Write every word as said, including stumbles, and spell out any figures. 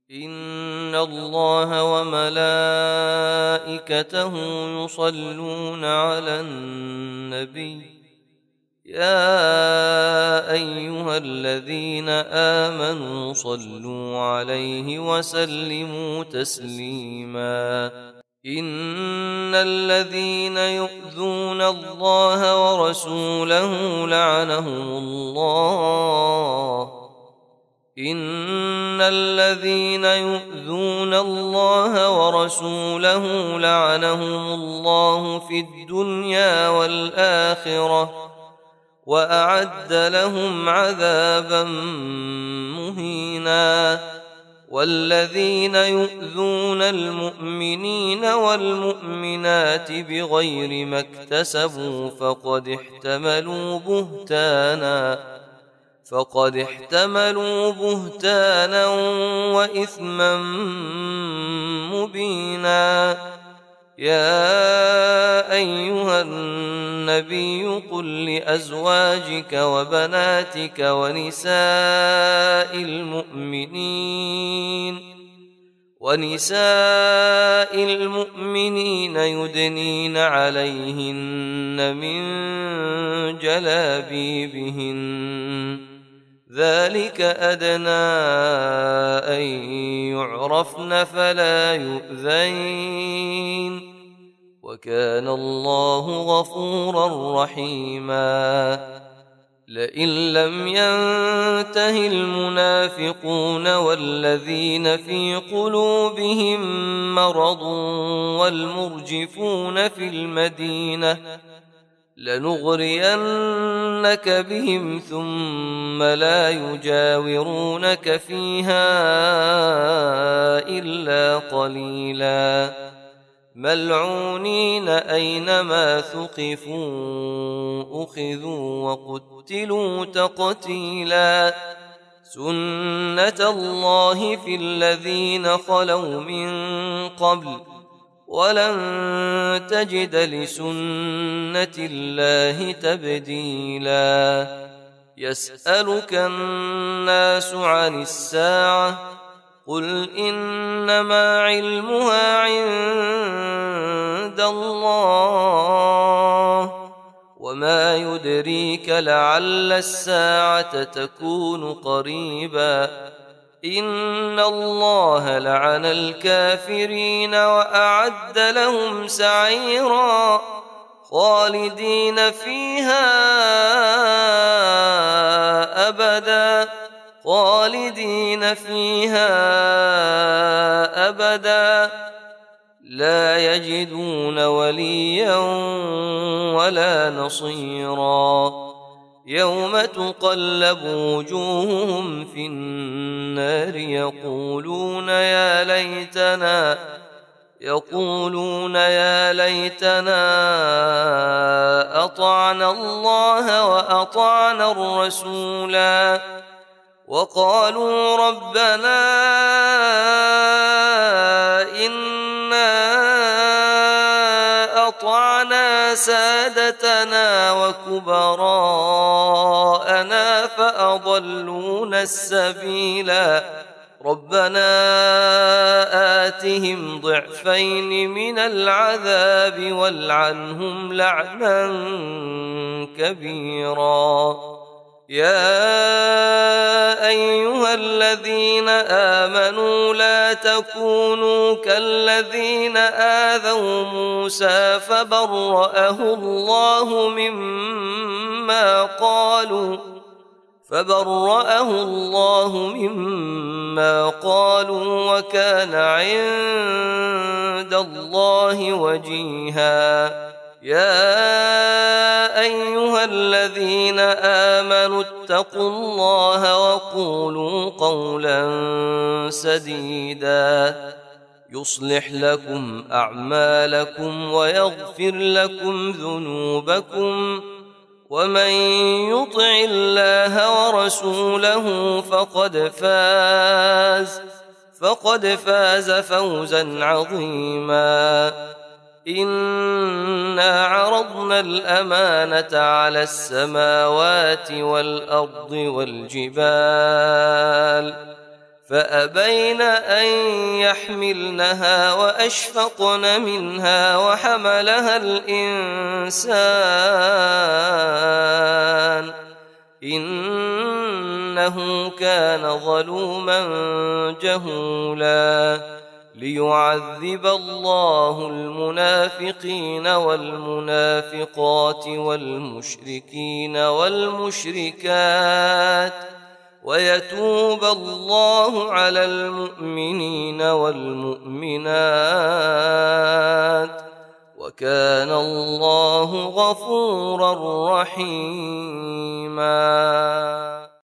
إن الله وملائكته يصلون على النبي يا أيها الذين آمنوا صلوا عليه وسلموا تسليما إن الذين يؤذون الله ورسوله لعنهم الله إن الذين يؤذون الله ورسوله لعنهم الله في الدنيا والآخرة وأعد لهم عذابا مهينا والذين يؤذون المؤمنين والمؤمنات بغير ما اكتسبوا فقد احتملوا بهتانا فقد احتملوا بهتانا وإثما مبينا يا أيها النبي قل لأزواجك وبناتك ونساء المؤمنين ونساء المؤمنين يدنين عليهن من جلابيبهن ذلك أدنى أن يعرفن فلا يؤذين وكان الله غفورا رحيما لئن لم ينته المنافقون والذين في قلوبهم مرض والمرجفون في المدينة لنغرينك بهم ثم لا يجاورونك فيها إلا قليلا ملعونين أينما ثقفوا أخذوا وقتلوا تقتيلا سنة الله في الذين خلوا من قبل ولن تجد لسنة الله تبديلا يسألك الناس عن الساعة قل إنما علمها عند الله وما يدريك لعل الساعة تكون قريبا إن الله لعن الكافرين وأعد لهم سعيرا خالدين فيها أبدا خالدين فيها أبدا لا يجدون وليا ولا نصيرا يوم تقلب وجوههم في النار يقولون يا ليتنا يقولون يا ليتنا أطعنا الله وأطعنا الرسولا وقالوا ربنا إنا أطعنا سادتنا وكبراءنا فأضلونا السبيلا ربنا آتهم ضعفين من العذاب والعنهم لعنا كبيرا يا أيها الذين آمنوا لا تكونوا كالذين آذوا موسى فبرأه الله مما قالوا فبرأه الله مما قالوا وكان عند الله وجيها يا أيها الذين آمنوا اتقوا الله وقولوا قولا سديدا يصلح لكم أعمالكم ويغفر لكم ذنوبكم ومن يطع الله ورسوله فقد فاز فقد فاز فوزا عظيما إنا عرضنا الأمانة على السماوات والأرض والجبال فأبين أن يحملنها وأشفقن منها وحملها الإنسان إنه كان ظلوما جهولا ليعذب الله المنافقين والمنافقات والمشركين والمشركات ويتوب الله على المؤمنين والمؤمنات وكان الله غفورا رحيما.